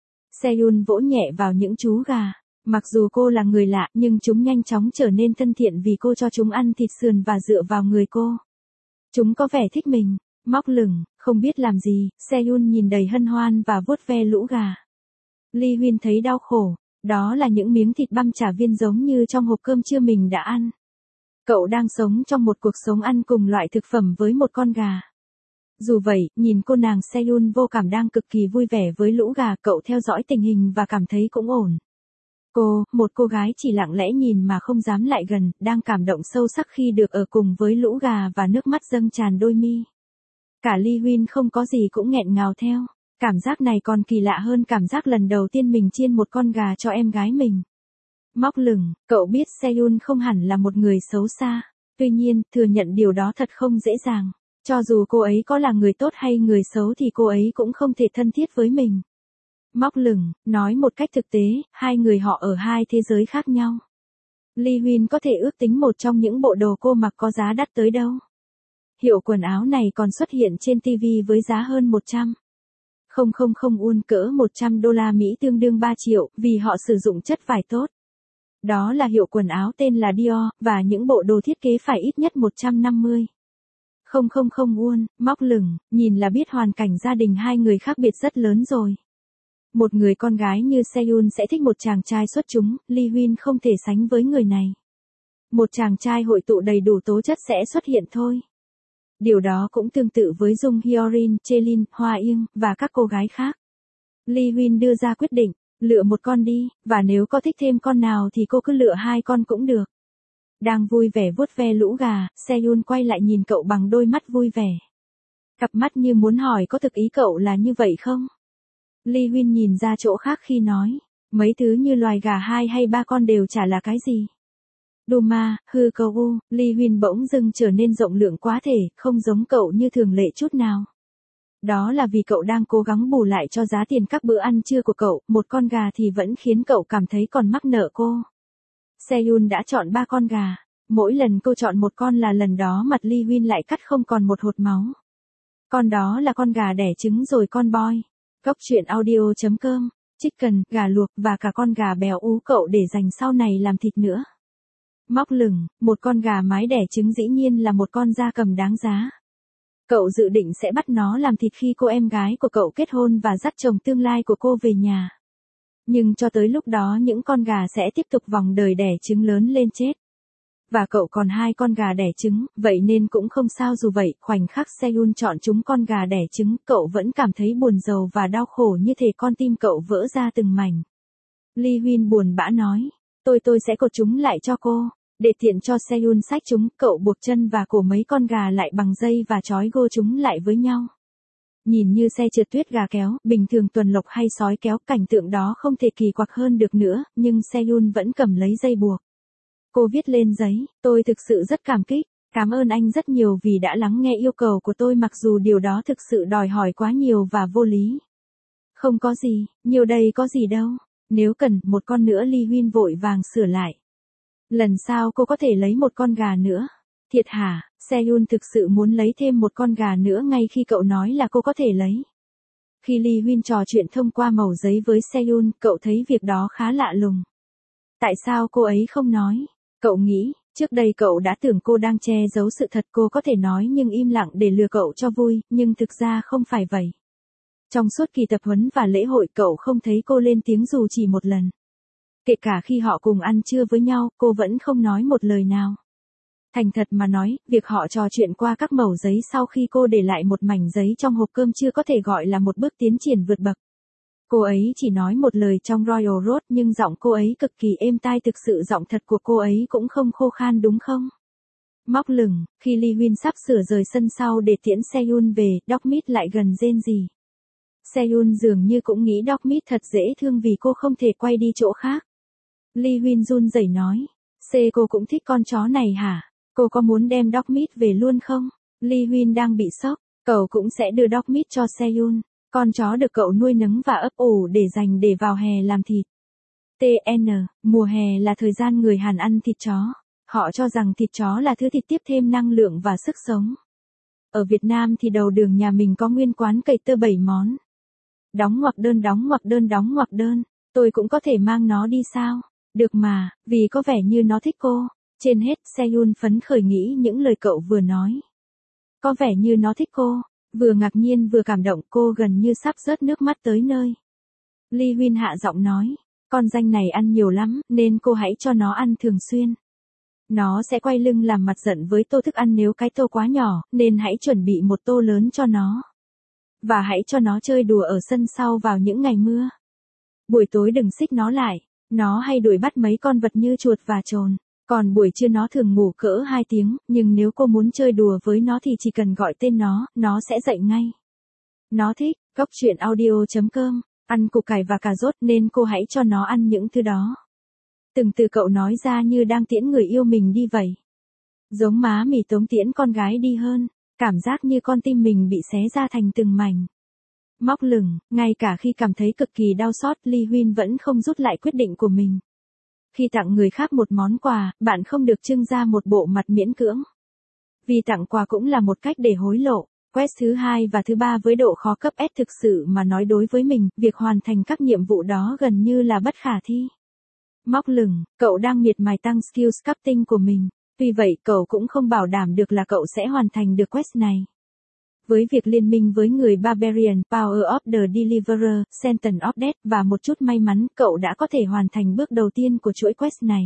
Seyun vỗ nhẹ vào những chú gà. Mặc dù cô là người lạ, nhưng chúng nhanh chóng trở nên thân thiện vì cô cho chúng ăn thịt sườn và dựa vào người cô. Chúng có vẻ thích mình. Móc lửng, không biết làm gì, Seyun nhìn đầy hân hoan và vuốt ve lũ gà. Lee Huynh thấy đau khổ. Đó là những miếng thịt băm chả viên giống như trong hộp cơm trưa mình đã ăn. Cậu đang sống trong một cuộc sống ăn cùng loại thực phẩm với một con gà. Dù vậy, nhìn cô nàng Seyun vô cảm đang cực kỳ vui vẻ với lũ gà, cậu theo dõi tình hình và cảm thấy cũng ổn. Cô, một cô gái chỉ lặng lẽ nhìn mà không dám lại gần, đang cảm động sâu sắc khi được ở cùng với lũ gà và nước mắt dâng tràn đôi mi. Cả Lee Huynh không có gì cũng nghẹn ngào theo. Cảm giác này còn kỳ lạ hơn cảm giác lần đầu tiên mình chiên một con gà cho em gái mình. Móc lửng, cậu biết Seyun không hẳn là một người xấu xa. Tuy nhiên, thừa nhận điều đó thật không dễ dàng. Cho dù cô ấy có là người tốt hay người xấu thì cô ấy cũng không thể thân thiết với mình. Móc lửng, nói một cách thực tế, hai người họ ở hai thế giới khác nhau. Lee Huynh có thể ước tính một trong những bộ đồ cô mặc có giá đắt tới đâu. Hiệu quần áo này còn xuất hiện trên ti vi với giá hơn một trăm. Không không không won cỡ một trăm đô la Mỹ tương đương ba triệu, vì họ sử dụng chất vải tốt. Đó là hiệu quần áo tên là Dior, và những bộ đồ thiết kế phải ít nhất một trăm năm mươi. Không không không won, móc lửng, nhìn là biết hoàn cảnh gia đình hai người khác biệt rất lớn rồi. Một người con gái như Seyun sẽ thích một chàng trai xuất chúng, Lee Huynh không thể sánh với người này. Một chàng trai hội tụ đầy đủ tố chất sẽ xuất hiện thôi. Điều đó cũng tương tự với Jung Hyorin, Chelin, Hoa Yên, và các cô gái khác. Lee Huyên đưa ra quyết định, lựa một con đi, và nếu có thích thêm con nào thì cô cứ lựa hai con cũng được. Đang vui vẻ vuốt ve lũ gà, Seyun quay lại nhìn cậu bằng đôi mắt vui vẻ. Cặp mắt như muốn hỏi có thực ý cậu là như vậy không? Lee Huyên nhìn ra chỗ khác khi nói, mấy thứ như loài gà hai hay ba con đều chả là cái gì. Duma, hư cầu u, Lee Huyên bỗng dưng trở nên rộng lượng quá thể, không giống cậu như thường lệ chút nào. Đó là vì cậu đang cố gắng bù lại cho giá tiền các bữa ăn trưa của cậu, một con gà thì vẫn khiến cậu cảm thấy còn mắc nợ cô. Seyun đã chọn ba con gà, mỗi lần cô chọn một con là lần đó mặt Lee Huyên lại cắt không còn một hột máu. Con đó là con gà đẻ trứng rồi con boy. Góc truyện audio chấm com, chicken, gà luộc và cả con gà béo ú cậu để dành sau này làm thịt nữa. Móc lửng, một con gà mái đẻ trứng dĩ nhiên là một con gia cầm đáng giá. Cậu dự định sẽ bắt nó làm thịt khi cô em gái của cậu kết hôn và dắt chồng tương lai của cô về nhà. Nhưng cho tới lúc đó những con gà sẽ tiếp tục vòng đời đẻ trứng lớn lên chết. Và cậu còn hai con gà đẻ trứng, vậy nên cũng không sao dù vậy, khoảnh khắc Seyun chọn chúng con gà đẻ trứng, cậu vẫn cảm thấy buồn rầu và đau khổ như thể con tim cậu vỡ ra từng mảnh. Lee Huyên buồn bã nói, tôi tôi sẽ cột chúng lại cho cô. Để tiện cho Seyun xách chúng, cậu buộc chân và cổ mấy con gà lại bằng dây và trói gô chúng lại với nhau. Nhìn như xe trượt tuyết gà kéo, bình thường tuần lộc hay sói kéo, cảnh tượng đó không thể kỳ quặc hơn được nữa, nhưng Seyun vẫn cầm lấy dây buộc. Cô viết lên giấy, tôi thực sự rất cảm kích, cảm ơn anh rất nhiều vì đã lắng nghe yêu cầu của tôi mặc dù điều đó thực sự đòi hỏi quá nhiều và vô lý. Không có gì, nhiều đây có gì đâu, nếu cần, một con nữa. Lee Huyên vội vàng sửa lại. Lần sau cô có thể lấy một con gà nữa. Thiệt hả? Seyun thực sự muốn lấy thêm một con gà nữa ngay khi cậu nói là cô có thể lấy. Khi Lee Huyên trò chuyện thông qua mẩu giấy với Seyun, cậu thấy việc đó khá lạ lùng. Tại sao cô ấy không nói? Cậu nghĩ, trước đây cậu đã tưởng cô đang che giấu sự thật, cô có thể nói nhưng im lặng để lừa cậu cho vui, nhưng thực ra không phải vậy. Trong suốt kỳ tập huấn và lễ hội cậu không thấy cô lên tiếng dù chỉ một lần. Kể cả khi họ cùng ăn trưa với nhau, cô vẫn không nói một lời nào. Thành thật mà nói, việc họ trò chuyện qua các mẩu giấy sau khi cô để lại một mảnh giấy trong hộp cơm chưa có thể gọi là một bước tiến triển vượt bậc. Cô ấy chỉ nói một lời trong Royal Road nhưng giọng cô ấy cực kỳ êm tai, thực sự giọng thật của cô ấy cũng không khô khan đúng không? Móc lửng, khi Lee Huyên sắp sửa rời sân sau để tiễn Seyun về, Dogmeat lại gần rên rỉ. Seyun dường như cũng nghĩ Dogmeat thật dễ thương vì cô không thể quay đi chỗ khác. Lee Huyên run rẩy nói, C cô cũng thích con chó này hả? Cô có muốn đem Dogmeat về luôn không? Lee Huyên đang bị sốc, cậu cũng sẽ đưa Dogmeat cho Seyun. Con chó được cậu nuôi nấng và ấp ủ để dành để vào hè làm thịt. tê en, mùa hè là thời gian người Hàn ăn thịt chó. Họ cho rằng thịt chó là thứ thịt tiếp thêm năng lượng và sức sống. Ở Việt Nam thì đầu đường nhà mình có nguyên quán cây tơ bảy món. Đóng ngoặc đơn đóng ngoặc đơn đóng ngoặc đơn. Tôi cũng có thể mang nó đi sao? Được mà, vì có vẻ như nó thích cô. Trên hết, Seyun phấn khởi nghĩ những lời cậu vừa nói. Có vẻ như nó thích cô. Vừa ngạc nhiên vừa cảm động, cô gần như sắp rớt nước mắt tới nơi. Lee Huyên hạ giọng nói, con danh này ăn nhiều lắm, nên cô hãy cho nó ăn thường xuyên. Nó sẽ quay lưng làm mặt giận với tô thức ăn nếu cái tô quá nhỏ, nên hãy chuẩn bị một tô lớn cho nó. Và hãy cho nó chơi đùa ở sân sau vào những ngày mưa. Buổi tối đừng xích nó lại, nó hay đuổi bắt mấy con vật như chuột và trồn. Còn buổi trưa nó thường ngủ cỡ hai tiếng, nhưng nếu cô muốn chơi đùa với nó thì chỉ cần gọi tên nó, nó sẽ dậy ngay. Nó thích, góc truyện audio chấm com, ăn củ cải và cà rốt nên cô hãy cho nó ăn những thứ đó. Từng từ cậu nói ra như đang tiễn người yêu mình đi vậy. Giống má mì tống tiễn con gái đi hơn, cảm giác như con tim mình bị xé ra thành từng mảnh. Móc lửng, ngay cả khi cảm thấy cực kỳ đau xót, Lee Huyên vẫn không rút lại quyết định của mình. Khi tặng người khác một món quà, bạn không được trưng ra một bộ mặt miễn cưỡng. Vì tặng quà cũng là một cách để hối lộ. Quest thứ hai và thứ ba với độ khó cấp S thực sự mà nói đối với mình, việc hoàn thành các nhiệm vụ đó gần như là bất khả thi. Móc lửng, cậu đang miệt mài tăng skill sculpting của mình. Tuy vậy, cậu cũng không bảo đảm được là cậu sẽ hoàn thành được quest này. Với việc liên minh với người Barbarian, Power of the Deliverer, Sentence of Death và một chút may mắn, cậu đã có thể hoàn thành bước đầu tiên của chuỗi quest này.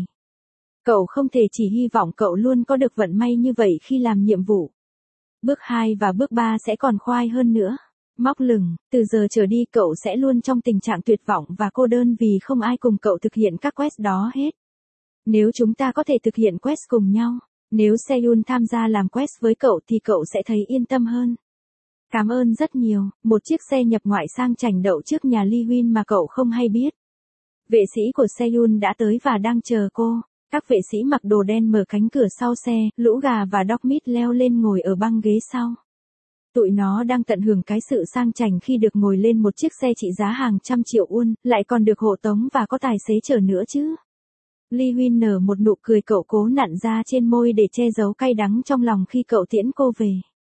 Cậu không thể chỉ hy vọng cậu luôn có được vận may như vậy khi làm nhiệm vụ. Bước hai và bước ba sẽ còn khoai hơn nữa. Móc lửng, từ giờ trở đi cậu sẽ luôn trong tình trạng tuyệt vọng và cô đơn vì không ai cùng cậu thực hiện các quest đó hết. Nếu chúng ta có thể thực hiện quest cùng nhau, nếu Seyun tham gia làm quest với cậu thì cậu sẽ thấy yên tâm hơn. Cảm ơn rất nhiều, một chiếc xe nhập ngoại sang chảnh đậu trước nhà Lee Huyên mà cậu không hay biết. Vệ sĩ của Seyun đã tới và đang chờ cô. Các vệ sĩ mặc đồ đen mở cánh cửa sau xe, Lũ Gà và Dog Meat leo lên ngồi ở băng ghế sau. Tụi nó đang tận hưởng cái sự sang chảnh khi được ngồi lên một chiếc xe trị giá hàng trăm triệu won, lại còn được hộ tống và có tài xế chở nữa chứ. Lee Huyên nở một nụ cười cậu cố nặn ra trên môi để che giấu cay đắng trong lòng khi cậu tiễn cô về.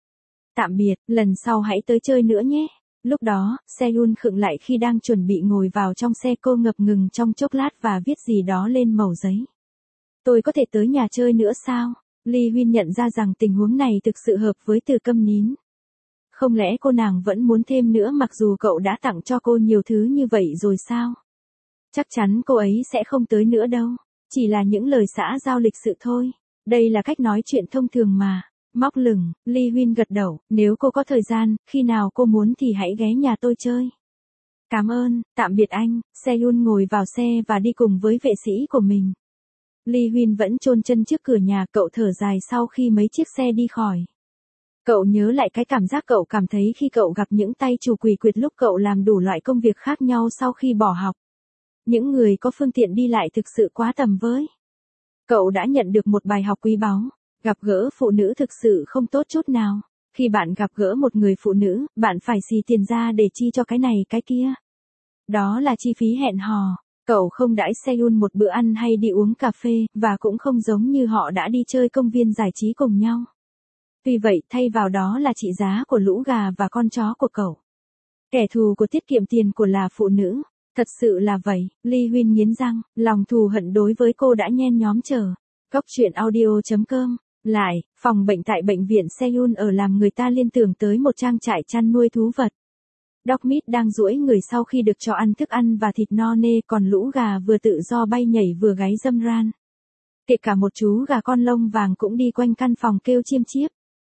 Tạm biệt, lần sau hãy tới chơi nữa nhé. Lúc đó, Seyun khựng lại khi đang chuẩn bị ngồi vào trong xe, cô ngập ngừng trong chốc lát và viết gì đó lên mẩu giấy. Tôi có thể tới nhà chơi nữa sao? Lee Huyên nhận ra rằng tình huống này thực sự hợp với Từ câm nín. Không lẽ cô nàng vẫn muốn thêm nữa mặc dù cậu đã tặng cho cô nhiều thứ như vậy rồi sao? Chắc chắn cô ấy sẽ không tới nữa đâu. Chỉ là những lời xã giao lịch sự thôi. Đây là cách nói chuyện thông thường mà. Móc lửng, Lee Huyên gật đầu, nếu cô có thời gian, khi nào cô muốn thì hãy ghé nhà tôi chơi. Cảm ơn, tạm biệt anh. Seyun ngồi vào xe và đi cùng với vệ sĩ của mình. Lee Huyên vẫn chôn chân trước cửa nhà, cậu thở dài sau khi mấy chiếc xe đi khỏi. Cậu nhớ lại cái cảm giác cậu cảm thấy khi cậu gặp những tay chủ quỷ quyệt lúc cậu làm đủ loại công việc khác nhau sau khi bỏ học. Những người có phương tiện đi lại thực sự quá tầm với. Cậu đã nhận được một bài học quý báu. Gặp gỡ phụ nữ thực sự không tốt chút nào. Khi bạn gặp gỡ một người phụ nữ, bạn phải xì tiền ra để chi cho cái này cái kia. Đó là chi phí hẹn hò. Cậu không đãi Seyun một bữa ăn hay đi uống cà phê, và cũng không giống như họ đã đi chơi công viên giải trí cùng nhau. Tuy vậy, thay vào đó là trị giá của Lũ Gà và con chó của cậu. Kẻ thù của tiết kiệm tiền của là phụ nữ. Thật sự là vậy, Lee Huyên nghiến răng, lòng thù hận đối với cô đã nhen nhóm chờ. Góc truyện audio chấm com. Lại, phòng bệnh tại bệnh viện Seyun ở làm người ta liên tưởng tới một trang trại chăn nuôi thú vật. Dog Meat đang duỗi người sau khi được cho ăn thức ăn và thịt no nê, còn Lũ Gà vừa tự do bay nhảy vừa gáy râm ran. Kể cả một chú gà con lông vàng cũng đi quanh căn phòng kêu chiêm chiếp.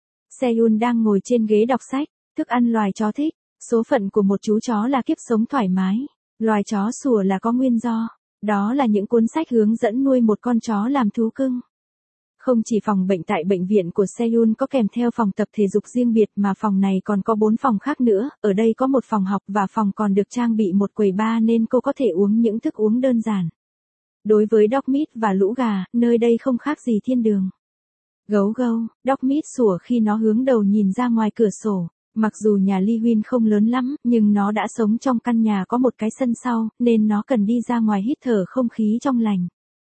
Seyun đang ngồi trên ghế đọc sách, thức ăn loài chó thích, số phận của một chú chó là kiếp sống thoải mái, loài chó sủa là có nguyên do, đó là những cuốn sách hướng dẫn nuôi một con chó làm thú cưng. Không chỉ phòng bệnh tại bệnh viện của Seyun có kèm theo phòng tập thể dục riêng biệt mà phòng này còn có bốn phòng khác nữa, ở đây có một phòng học và phòng còn được trang bị một quầy bar nên cô có thể uống những thức uống đơn giản. Đối với Dog Meat và Lũ Gà, nơi đây không khác gì thiên đường. Gấu gâu, Dog Meat sủa khi nó hướng đầu nhìn ra ngoài cửa sổ. Mặc dù nhà Lee Huyên không lớn lắm, nhưng nó đã sống trong căn nhà có một cái sân sau, nên nó cần đi ra ngoài hít thở không khí trong lành.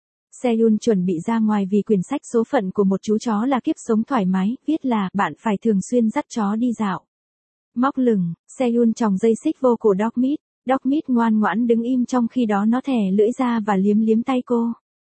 Seyun chuẩn bị ra ngoài vì quyển sách số phận của một chú chó là kiếp sống thoải mái, viết là bạn phải thường xuyên dắt chó đi dạo. Móc lửng, Seyun tròng dây xích vô cổ Dog Meat. Dog Meat ngoan ngoãn đứng im trong khi đó nó thè lưỡi ra và liếm liếm tay cô.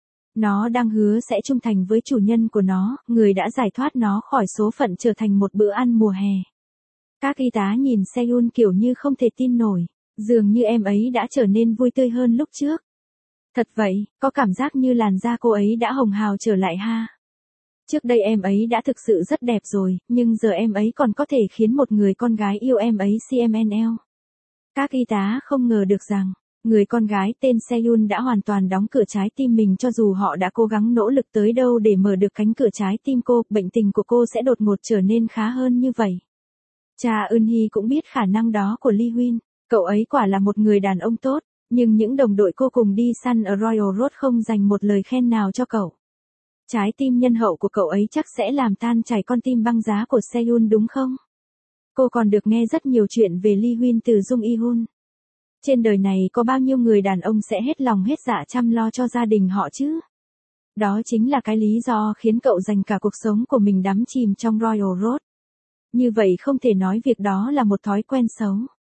Nó đang hứa sẽ trung thành với chủ nhân của nó, người đã giải thoát nó khỏi số phận trở thành một bữa ăn mùa hè. Các y tá nhìn Seyun kiểu như không thể tin nổi, dường như em ấy đã trở nên vui tươi hơn lúc trước. Thật vậy, có cảm giác như làn da cô ấy đã hồng hào trở lại ha. Trước đây em ấy đã thực sự rất đẹp rồi, nhưng giờ em ấy còn có thể khiến một người con gái yêu em ấy xê em en lờ. Các y tá không ngờ được rằng, người con gái tên Seyun đã hoàn toàn đóng cửa trái tim mình cho dù họ đã cố gắng nỗ lực tới đâu để mở được cánh cửa trái tim cô, bệnh tình của cô sẽ đột ngột trở nên khá hơn như vậy. Cha Eun-hee cũng biết khả năng đó của Lee Huyên, cậu ấy quả là một người đàn ông tốt, nhưng những đồng đội cô cùng đi săn ở Royal Road không dành một lời khen nào cho cậu. Trái tim nhân hậu của cậu ấy chắc sẽ làm tan chảy con tim băng giá của Seyun đúng không? Cô còn được nghe rất nhiều chuyện về Lee Huyên từ Jung E-hun. Trên đời này có bao nhiêu người đàn ông sẽ hết lòng hết dạ chăm lo cho gia đình họ chứ? Đó chính là cái lý do khiến cậu dành cả cuộc sống của mình đắm chìm trong Royal Road. Như vậy không thể nói việc đó là một thói quen xấu.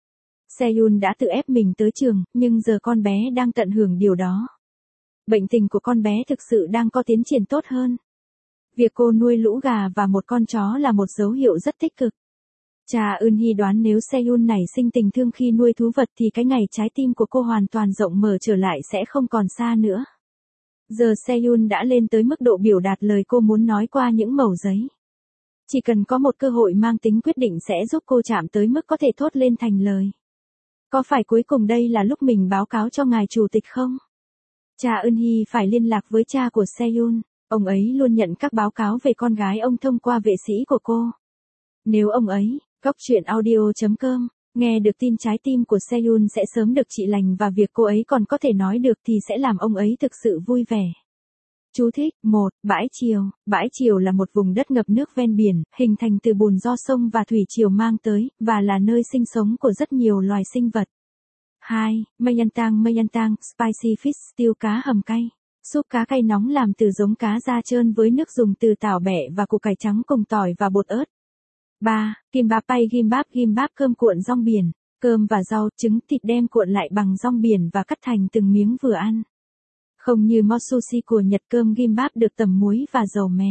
Seyun đã tự ép mình tới trường, nhưng giờ con bé đang tận hưởng điều đó. Bệnh tình của con bé thực sự đang có tiến triển tốt hơn. Việc cô nuôi Lũ Gà và một con chó là một dấu hiệu rất tích cực. Cha Eun-hee đoán nếu Seyun nảy sinh tình thương khi nuôi thú vật thì cái ngày trái tim của cô hoàn toàn rộng mở trở lại sẽ không còn xa nữa. Giờ Seyun đã lên tới mức độ biểu đạt lời cô muốn nói qua những mẩu giấy. Chỉ cần có một cơ hội mang tính quyết định sẽ giúp cô chạm tới mức có thể thốt lên thành lời. Có phải cuối cùng đây là lúc mình báo cáo cho ngài chủ tịch không? Cha Eun Hee phải liên lạc với cha của Seyun, ông ấy luôn nhận các báo cáo về con gái ông thông qua vệ sĩ của cô. Nếu ông ấy, góc truyện audio chấm com, nghe được tin trái tim của Seyun sẽ sớm được trị lành và việc cô ấy còn có thể nói được thì sẽ làm ông ấy thực sự vui vẻ. Chú thích, một. Bãi Triều. Bãi Triều là một vùng đất ngập nước ven biển, hình thành từ bùn do sông và thủy triều mang tới, và là nơi sinh sống của rất nhiều loài sinh vật. hai. Mayantang Mayantang, Spicy Fish Stew cá hầm cay. Súp cá cay nóng làm từ giống cá da trơn với nước dùng từ tảo bẹ và củ cải trắng cùng tỏi và bột ớt. ba. Kimbap Pay Kimbap Kimbap cơm cuộn rong biển, cơm và rau, trứng, thịt đem cuộn lại bằng rong biển và cắt thành từng miếng vừa ăn. Không như mosushi của Nhật, cơm gimbap được tẩm muối và dầu mè.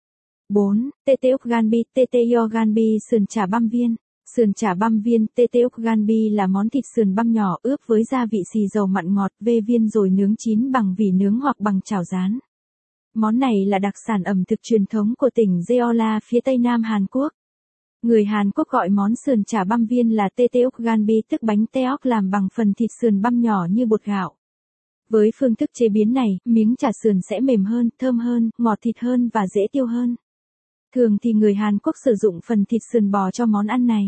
bốn. Teteok ganbi Teteok ganbi sườn chả băm viên. Sườn chả băm viên Teteok ganbi là món thịt sườn băm nhỏ ướp với gia vị xì dầu mặn ngọt vê viên rồi nướng chín bằng vỉ nướng hoặc bằng chảo rán. Món này là đặc sản ẩm thực truyền thống của tỉnh Jeolla phía tây nam Hàn Quốc. Người Hàn Quốc gọi món sườn chả băm viên là Teteok ganbi, tức bánh teok làm bằng phần thịt sườn băm nhỏ như bột gạo. Với phương thức chế biến này, miếng chả sườn sẽ mềm hơn, thơm hơn, ngọt thịt hơn và dễ tiêu hơn. Thường thì người Hàn Quốc sử dụng phần thịt sườn bò cho món ăn này.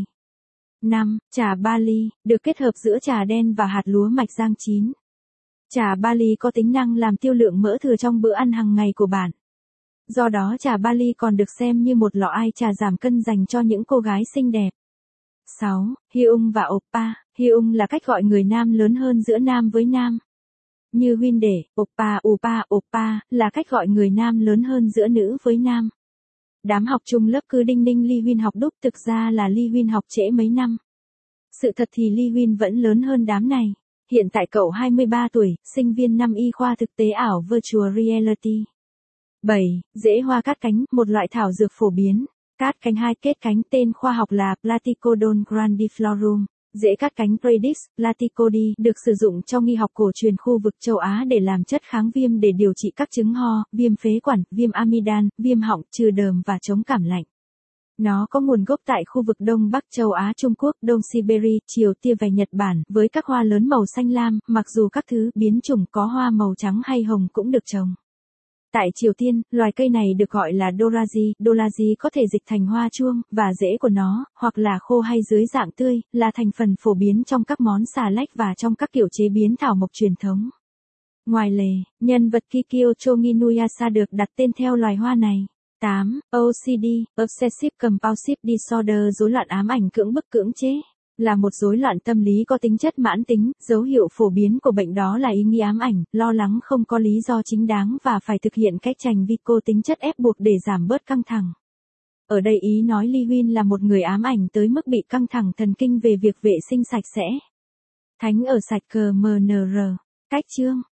năm. Chả Bali, được kết hợp giữa chả đen và hạt lúa mạch rang chín. Chả Bali có tính năng làm tiêu lượng mỡ thừa trong bữa ăn hàng ngày của bạn. Do đó chả Bali còn được xem như một lọ ai trà giảm cân dành cho những cô gái xinh đẹp. sáu. Hyung và Oppa. Hyung là cách gọi người nam lớn hơn giữa nam với nam. Như Hyundai, Oppa, Oppa, Oppa là cách gọi người nam lớn hơn giữa nữ với nam. Đám học chung lớp cứ đinh ninh Lee Hyun học đúc, thực ra là Lee Hyun học trễ mấy năm. Sự thật thì Lee Hyun vẫn lớn hơn đám này. Hiện tại cậu hai mươi ba tuổi, sinh viên năm y khoa thực tế ảo Virtual Reality. bảy. Rễ hoa cát cánh, một loại thảo dược phổ biến. Cát cánh hai kết cánh, tên khoa học là Platycodon grandiflorum. Rễ cát cánh Predix platycodi được sử dụng trong y học cổ truyền khu vực châu Á để làm chất kháng viêm để điều trị các chứng ho, viêm phế quản, viêm amidan, viêm họng, trừ đờm và chống cảm lạnh. Nó có nguồn gốc tại khu vực Đông Bắc châu Á, Trung Quốc, Đông Siberia, Triều Tiên và Nhật Bản, với các hoa lớn màu xanh lam, mặc dù các thứ biến chủng có hoa màu trắng hay hồng cũng được trồng. Tại Triều Tiên, loài cây này được gọi là doraji, doraji có thể dịch thành hoa chuông, và rễ của nó, hoặc là khô hay dưới dạng tươi, là thành phần phổ biến trong các món xà lách và trong các kiểu chế biến thảo mộc truyền thống. Ngoài lề, nhân vật Kikyo Choginuyasa được đặt tên theo loài hoa này. tám. ô xê đê, Obsessive Compulsive Disorder, rối loạn ám ảnh cưỡng bức cưỡng chế. Là một rối loạn tâm lý có tính chất mãn tính, dấu hiệu phổ biến của bệnh đó là ý nghĩ ám ảnh, lo lắng không có lý do chính đáng và phải thực hiện cách hành vi có tính chất ép buộc để giảm bớt căng thẳng. Ở đây ý nói Lee Hyun là một người ám ảnh tới mức bị căng thẳng thần kinh về việc vệ sinh sạch sẽ. Thánh ở sạch cờ em en rờ. Cách chương